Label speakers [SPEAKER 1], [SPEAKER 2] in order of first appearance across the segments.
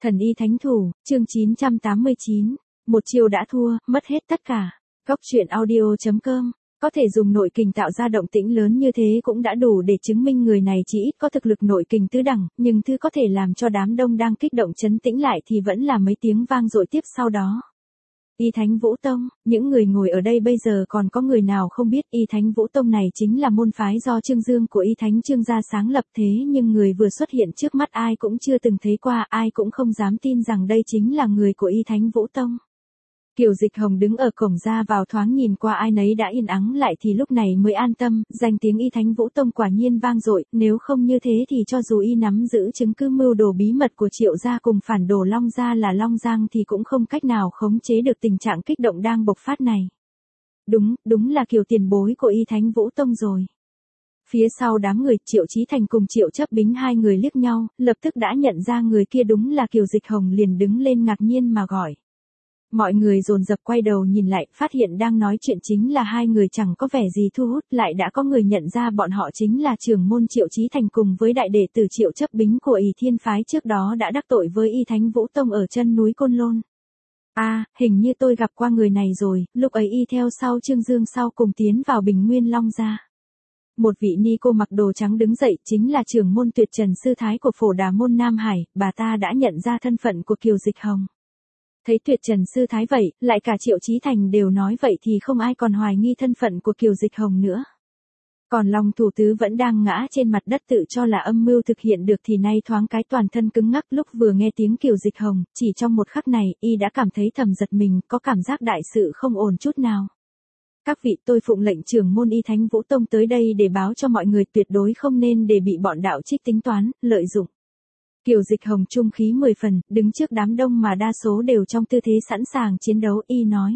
[SPEAKER 1] Thần y thánh thủ, chương 989, một chiều đã thua, mất hết tất cả. Góc truyện audio.com, có thể dùng nội kình tạo ra động tĩnh lớn như thế cũng đã đủ để chứng minh người này chỉ ít có thực lực nội kình tứ đẳng, nhưng thứ có thể làm cho đám đông đang kích động chấn tĩnh lại thì vẫn là mấy tiếng vang dội tiếp sau đó. Y Thánh Vũ Tông, những người ngồi ở đây bây giờ còn có người nào không biết Y Thánh Vũ Tông này chính là môn phái do Trương Dương của Y Thánh Trương gia sáng lập, thế nhưng người vừa xuất hiện trước mắt ai cũng chưa từng thấy qua, ai cũng không dám tin rằng đây chính là người của Y Thánh Vũ Tông. Kiều Dịch Hồng đứng ở cổng ra vào thoáng nhìn qua ai nấy đã yên ắng lại thì lúc này mới an tâm, danh tiếng Y Thánh Vũ Tông quả nhiên vang dội, nếu không như thế thì cho dù y nắm giữ chứng cứ mưu đồ bí mật của Triệu gia cùng phản đồ Long gia là Long Giang thì cũng không cách nào khống chế được tình trạng kích động đang bộc phát này. Đúng là Kiều tiền bối của Y Thánh Vũ Tông rồi. Phía sau đám người, Triệu Chí Thành cùng Triệu Chấp Bính hai người liếc nhau, lập tức đã nhận ra người kia đúng là Kiều Dịch Hồng, liền đứng lên ngạc nhiên mà gọi. Mọi người dồn dập quay đầu nhìn lại, phát hiện đang nói chuyện chính là hai người chẳng có vẻ gì thu hút, lại đã có người nhận ra bọn họ chính là trưởng môn Triệu Chí Thành cùng với đại đệ tử Triệu Chấp Bính của Ỷ Thiên phái trước đó đã đắc tội với Y Thánh Vũ Tông ở chân núi Côn Lôn. Hình như tôi gặp qua người này rồi, lúc ấy y theo sau Trương Dương sau cùng tiến vào Bình Nguyên Long gia. Một vị ni cô mặc đồ trắng đứng dậy, chính là trưởng môn Tuyệt Trần sư thái của Phổ Đà môn Nam Hải, bà ta đã nhận ra thân phận của Kiều Dịch Hồng. Thấy Tuyệt Trần sư thái vậy, lại cả Triệu Chí Thành đều nói vậy thì không ai còn hoài nghi thân phận của Kiều Dịch Hồng nữa. Còn Long thủ tứ vẫn đang ngã trên mặt đất tự cho là âm mưu thực hiện được thì nay thoáng cái toàn thân cứng ngắc, lúc vừa nghe tiếng Kiều Dịch Hồng, chỉ trong một khắc này, y đã cảm thấy thầm giật mình, có cảm giác đại sự không ổn chút nào. Các vị, tôi phụng lệnh trưởng môn Y Thánh Vũ Tông tới đây để báo cho mọi người tuyệt đối không nên để bị bọn đạo trích tính toán, lợi dụng. Kiều Dịch Hồng trung khí 10 phần, đứng trước đám đông mà đa số đều trong tư thế sẵn sàng chiến đấu, y nói.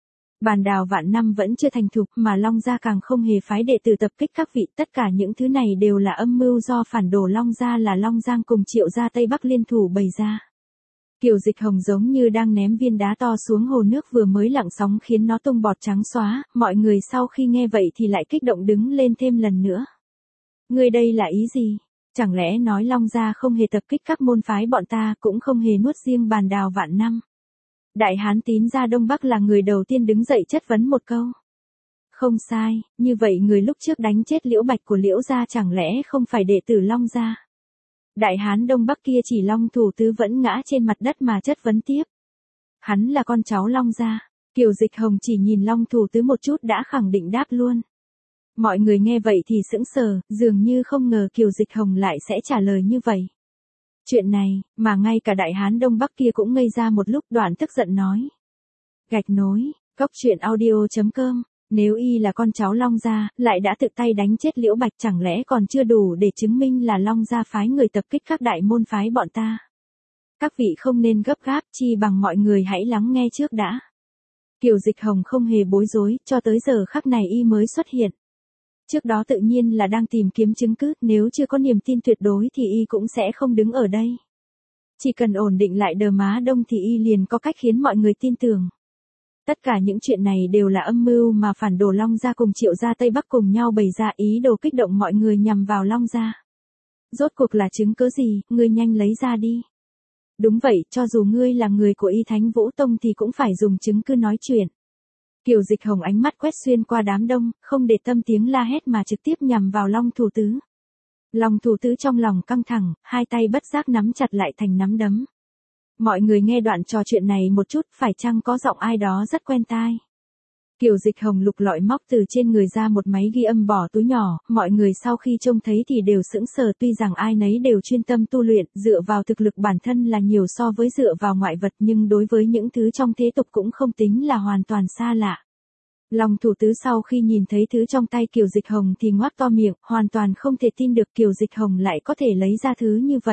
[SPEAKER 1] Bàn đào vạn năm vẫn chưa thành thục mà Long gia càng không hề phái đệ tử tập kích các vị, tất cả những thứ này đều là âm mưu do phản đồ Long gia là Long Giang cùng Triệu gia Tây Bắc liên thủ bày ra. Kiều Dịch Hồng giống như đang ném viên đá to xuống hồ nước vừa mới lặng sóng khiến nó tung bọt trắng xóa, mọi người sau khi nghe vậy thì lại kích động đứng lên thêm lần nữa. Ngươi đây là ý gì? Chẳng lẽ nói Long gia không hề tập kích các môn phái bọn ta, cũng không hề nuốt riêng bàn đào vạn năm? Đại hán Tín gia Đông Bắc là người đầu tiên đứng dậy chất vấn một câu. Không sai, như vậy người lúc trước đánh chết Liễu Bạch của Liễu gia chẳng lẽ không phải đệ tử Long gia? Đại hán Đông Bắc kia chỉ Long thủ tứ vẫn ngã trên mặt đất mà chất vấn tiếp. Hắn là con cháu Long gia. Kiều Dịch Hồng chỉ nhìn Long thủ tứ một chút đã khẳng định đáp luôn. Mọi người nghe vậy thì sững sờ, dường như không ngờ Kiều Dịch Hồng lại sẽ trả lời như vậy. Chuyện này, mà ngay cả đại hán Đông Bắc kia cũng ngây ra một lúc, đoạn tức giận nói. Gạch nối, góc truyện audio.com, nếu y là con cháu Long gia, lại đã tự tay đánh chết Liễu Bạch chẳng lẽ còn chưa đủ để chứng minh là Long gia phái người tập kích các đại môn phái bọn ta. Các vị không nên gấp gáp, chi bằng mọi người hãy lắng nghe trước đã. Kiều Dịch Hồng không hề bối rối, cho tới giờ khắc này y mới xuất hiện. Trước đó tự nhiên là đang tìm kiếm chứng cứ, nếu chưa có niềm tin tuyệt đối thì y cũng sẽ không đứng ở đây. Chỉ cần ổn định lại Đờ Má Đông thì y liền có cách khiến mọi người tin tưởng. Tất cả những chuyện này đều là âm mưu mà phản đồ Long gia cùng Triệu gia Tây Bắc cùng nhau bày ra, ý đồ kích động mọi người nhằm vào Long gia. Rốt cuộc là chứng cứ gì, ngươi nhanh lấy ra đi. Đúng vậy, cho dù ngươi là người của Y Thánh Vũ Tông thì cũng phải dùng chứng cứ nói chuyện. Kiều Dịch Hồng ánh mắt quét xuyên qua đám đông, không để tâm tiếng la hét mà trực tiếp nhằm vào Long thủ tứ. Long thủ tứ trong lòng căng thẳng, hai tay bất giác nắm chặt lại thành nắm đấm. Mọi người nghe đoạn trò chuyện này một chút, phải chăng có giọng ai đó rất quen tai. Kiều Dịch Hồng lục lọi móc từ trên người ra một máy ghi âm bỏ túi nhỏ, mọi người sau khi trông thấy thì đều sững sờ, tuy rằng ai nấy đều chuyên tâm tu luyện, dựa vào thực lực bản thân là nhiều so với dựa vào ngoại vật, nhưng đối với những thứ trong thế tục cũng không tính là hoàn toàn xa lạ. Long thủ tứ sau khi nhìn thấy thứ trong tay Kiều Dịch Hồng thì ngoác to miệng, hoàn toàn không thể tin được Kiều Dịch Hồng lại có thể lấy ra thứ như vậy.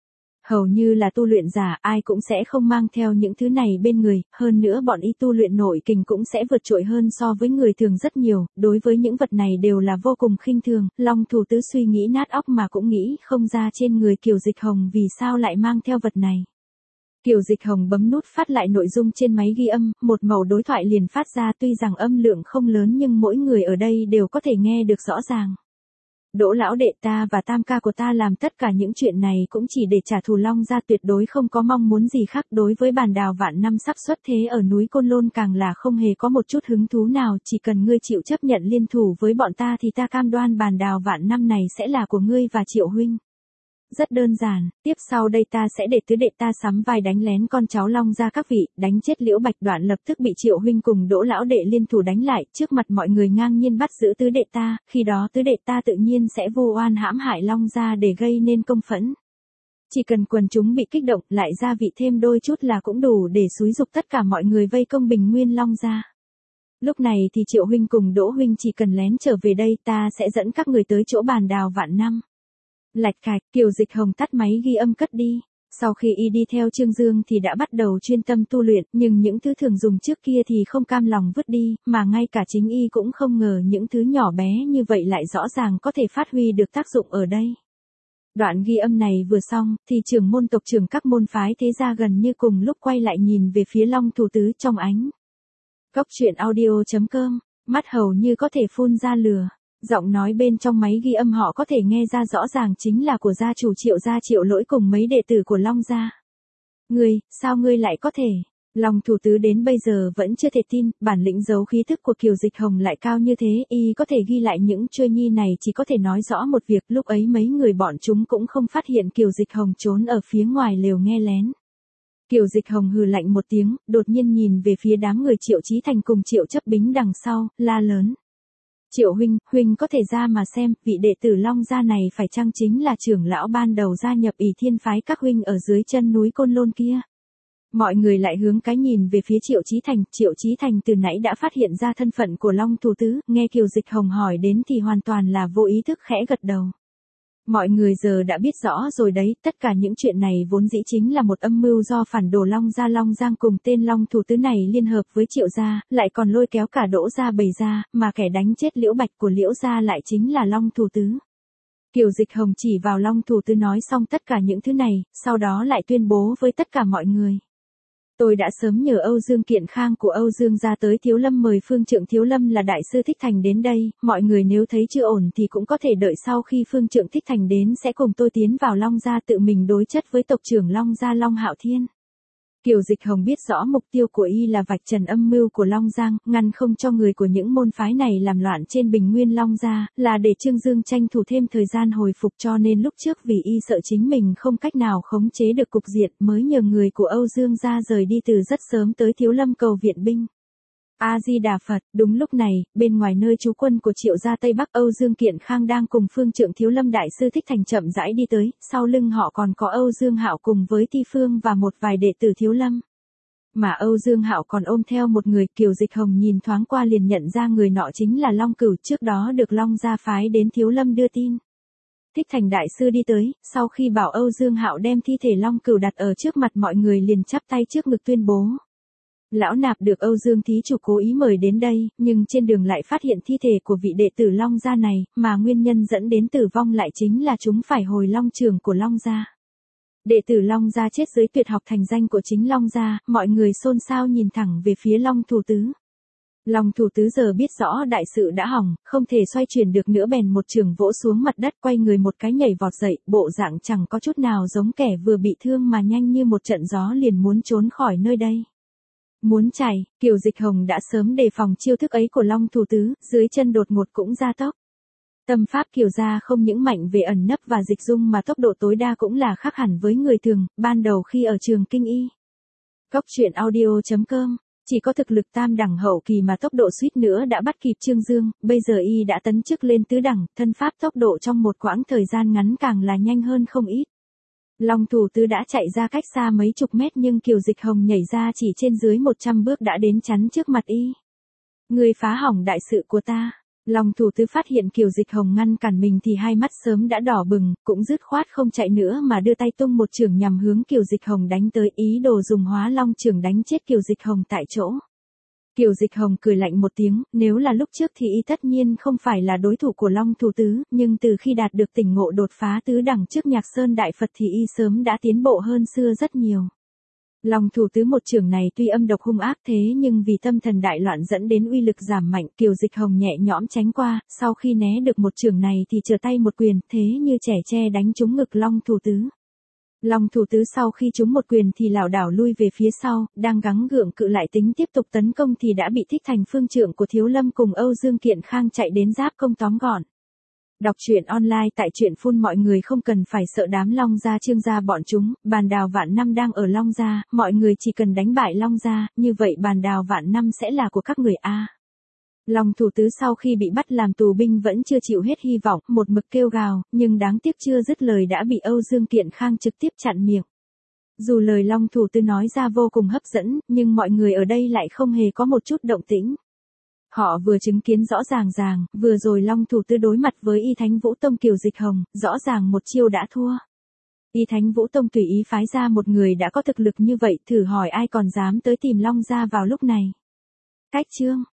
[SPEAKER 1] Hầu như là tu luyện giả, ai cũng sẽ không mang theo những thứ này bên người, hơn nữa bọn y tu luyện nội kình cũng sẽ vượt trội hơn so với người thường rất nhiều, đối với những vật này đều là vô cùng khinh thường. Long thủ tứ suy nghĩ nát óc mà cũng nghĩ không ra trên người Kiều Dịch Hồng vì sao lại mang theo vật này. Kiều Dịch Hồng bấm nút phát lại nội dung trên máy ghi âm, một mẩu đối thoại liền phát ra, tuy rằng âm lượng không lớn nhưng mỗi người ở đây đều có thể nghe được rõ ràng. Đỗ lão đệ ta và tam ca của ta làm tất cả những chuyện này cũng chỉ để trả thù Long gia, tuyệt đối không có mong muốn gì khác. Đối với bàn đào vạn năm sắp xuất thế ở núi Côn Lôn càng là không hề có một chút hứng thú nào, chỉ cần ngươi chịu chấp nhận liên thủ với bọn ta thì ta cam đoan bàn đào vạn năm này sẽ là của ngươi và Triệu huynh. Rất đơn giản, tiếp sau đây ta sẽ để tứ đệ ta sắm vai đánh lén con cháu Long gia các vị, đánh chết Liễu Bạch Đoạn lập tức bị Triệu huynh cùng Đỗ lão đệ liên thủ đánh lại, trước mặt mọi người ngang nhiên bắt giữ tứ đệ ta, khi đó tứ đệ ta tự nhiên sẽ vu oan hãm hại Long gia để gây nên công phẫn. Chỉ cần quần chúng bị kích động, lại gia vị thêm đôi chút là cũng đủ để xúi giục tất cả mọi người vây công Bình Nguyên Long gia. Lúc này thì Triệu huynh cùng Đỗ huynh chỉ cần lén trở về đây, ta sẽ dẫn các người tới chỗ bàn đào vạn năm. Lạch cạch, Kiều Dịch Hồng tắt máy ghi âm cất đi. Sau khi y đi theo Trương Dương thì đã bắt đầu chuyên tâm tu luyện, nhưng những thứ thường dùng trước kia thì không cam lòng vứt đi, mà ngay cả chính y cũng không ngờ những thứ nhỏ bé như vậy lại rõ ràng có thể phát huy được tác dụng ở đây. Đoạn ghi âm này vừa xong, thì trưởng môn tộc trưởng các môn phái thế gia gần như cùng lúc quay lại nhìn về phía Long Thủ Tứ trong ánh. Cốc truyện audio.com, mắt hầu như có thể phun ra lửa. Giọng nói bên trong máy ghi âm họ có thể nghe ra rõ ràng chính là của gia chủ Triệu gia Triệu Lỗi cùng mấy đệ tử của Long gia. Ngươi, sao ngươi lại có thể? Long Thủ Tứ đến bây giờ vẫn chưa thể tin, bản lĩnh giấu khí thức của Kiều Dịch Hồng lại cao như thế, y có thể ghi lại những chuôi nhi này chỉ có thể nói rõ một việc, lúc ấy mấy người bọn chúng cũng không phát hiện Kiều Dịch Hồng trốn ở phía ngoài lều nghe lén. Kiều Dịch Hồng hừ lạnh một tiếng, đột nhiên nhìn về phía đám người Triệu Chí Thành cùng Triệu Chấp Bính đằng sau, la lớn. Triệu huynh, huynh có thể ra mà xem, vị đệ tử Long gia này phải chăng chính là trưởng lão ban đầu gia nhập Ỷ Thiên phái các huynh ở dưới chân núi Côn Lôn kia? Mọi người lại hướng cái nhìn về phía Triệu Chí Thành, Triệu Chí Thành từ nãy đã phát hiện ra thân phận của Long Thủ Tứ, nghe Kiều Dịch Hồng hỏi đến thì hoàn toàn là vô ý thức khẽ gật đầu. Mọi người giờ đã biết rõ rồi đấy, tất cả những chuyện này vốn dĩ chính là một âm mưu do phản đồ Long gia Long Giang cùng tên Long Thủ Tứ này liên hợp với Triệu gia, lại còn lôi kéo cả Đỗ gia bày ra, mà kẻ đánh chết Liễu Bạch của Liễu gia lại chính là Long Thủ Tứ. Kiều Dịch Hồng chỉ vào Long Thủ Tứ nói xong tất cả những thứ này, sau đó lại tuyên bố với tất cả mọi người. Tôi đã sớm nhờ Âu Dương Kiện Khang của Âu Dương gia tới Thiếu Lâm mời Phương Trượng Thiếu Lâm là đại sư Thích Thành đến đây, mọi người nếu thấy chưa ổn thì cũng có thể đợi sau khi Phương Trượng Thích Thành đến sẽ cùng tôi tiến vào Long gia tự mình đối chất với tộc trưởng Long gia Long Hạo Thiên. Kiều Dịch Hồng biết rõ mục tiêu của y là vạch trần âm mưu của Long Giang, ngăn không cho người của những môn phái này làm loạn trên Bình Nguyên Long gia, là để Trương Dương tranh thủ thêm thời gian hồi phục, cho nên lúc trước vì y sợ chính mình không cách nào khống chế được cục diện mới nhờ người của Âu Dương gia rời đi từ rất sớm tới Thiếu Lâm cầu viện binh. A-di-đà Phật, đúng lúc này, bên ngoài nơi trú quân của Triệu gia Tây Bắc, Âu Dương Kiện Khang đang cùng Phương Trượng Thiếu Lâm đại sư Thích Thành chậm rãi đi tới, sau lưng họ còn có Âu Dương Hạo cùng với Ti Phương và một vài đệ tử Thiếu Lâm. Mà Âu Dương Hạo còn ôm theo một người, Kiều Dịch Hồng nhìn thoáng qua liền nhận ra người nọ chính là Long Cửu, trước đó được Long gia phái đến Thiếu Lâm đưa tin. Thích Thành đại sư đi tới, sau khi bảo Âu Dương Hạo đem thi thể Long Cửu đặt ở trước mặt mọi người liền chắp tay trước ngực tuyên bố. Lão nạp được Âu Dương thí chủ cố ý mời đến đây, nhưng trên đường lại phát hiện thi thể của vị đệ tử Long gia này, mà nguyên nhân dẫn đến tử vong lại chính là chúng phải hồi Long trường của Long gia. Đệ tử Long gia chết dưới tuyệt học thành danh của chính Long gia, mọi người xôn xao nhìn thẳng về phía Long Thủ Tứ. Long Thủ Tứ giờ biết rõ đại sự đã hỏng, không thể xoay chuyển được nữa bèn một chưởng vỗ xuống mặt đất, quay người một cái nhảy vọt dậy, bộ dạng chẳng có chút nào giống kẻ vừa bị thương mà nhanh như một trận gió liền muốn trốn khỏi nơi đây. Muốn chạy, Kiều Dịch Hồng đã sớm đề phòng chiêu thức ấy của Long Thủ Tứ, dưới chân đột ngột cũng gia tốc. Tâm pháp Kiều gia không những mạnh về ẩn nấp và dịch dung mà tốc độ tối đa cũng là khác hẳn với người thường, ban đầu khi ở trường Kinh Y. Cốc truyện audio.com, chỉ có thực lực tam đẳng hậu kỳ mà tốc độ suýt nữa đã bắt kịp Trương Dương, bây giờ y đã tấn chức lên tứ đẳng, thân pháp tốc độ trong một quãng thời gian ngắn càng là nhanh hơn không ít. Long Thủ Tứ đã chạy ra cách xa mấy chục mét nhưng Kiều Dịch Hồng nhảy ra chỉ trên dưới 100 bước đã đến chắn trước mặt y. Người phá hỏng đại sự của ta. Long Thủ Tứ phát hiện Kiều Dịch Hồng ngăn cản mình thì hai mắt sớm đã đỏ bừng, cũng dứt khoát không chạy nữa mà đưa tay tung một chưởng nhằm hướng Kiều Dịch Hồng đánh tới, ý đồ dùng Hóa Long chưởng đánh chết Kiều Dịch Hồng tại chỗ. Kiều Dịch Hồng cười lạnh một tiếng, nếu là lúc trước thì y tất nhiên không phải là đối thủ của Long Thủ Tứ, nhưng từ khi đạt được tỉnh ngộ đột phá tứ đẳng trước Nhạc Sơn Đại Phật thì y sớm đã tiến bộ hơn xưa rất nhiều. Long thủ tứ một chưởng này tuy âm độc hung ác thế nhưng vì tâm thần đại loạn dẫn đến uy lực giảm mạnh, Kiều Dịch Hồng nhẹ nhõm tránh qua, sau khi né được một chưởng này thì trở tay một quyền, thế như trẻ tre đánh trúng ngực Long thủ tứ. Long thủ tứ sau khi trúng một quyền thì lảo đảo lui về phía sau, đang gắng gượng cự lại tính tiếp tục tấn công thì đã bị Thích Thành phương trượng của Thiếu Lâm cùng Âu Dương Kiện Khang chạy đến giáp công tóm gọn. Đọc truyện online tại truyện phun, mọi người không cần phải sợ đám Long gia Trương gia bọn chúng, Bàn Đào Vạn Năm đang ở Long gia, mọi người chỉ cần đánh bại Long gia, như vậy Bàn Đào Vạn Năm sẽ là của các người a. Long thủ tứ sau khi bị bắt làm tù binh vẫn chưa chịu hết hy vọng, một mực kêu gào, nhưng đáng tiếc chưa dứt lời đã bị Âu Dương Kiện Khang trực tiếp chặn miệng. Dù lời Long thủ tứ nói ra vô cùng hấp dẫn, nhưng mọi người ở đây lại không hề có một chút động tĩnh. Họ vừa chứng kiến rõ ràng, vừa rồi Long thủ tứ đối mặt với Y Thánh Vũ Tông Kiều Dịch Hồng, rõ ràng một chiêu đã thua. Y Thánh Vũ Tông tùy ý phái ra một người đã có thực lực như vậy, thử hỏi ai còn dám tới tìm Long gia vào lúc này. Cách chương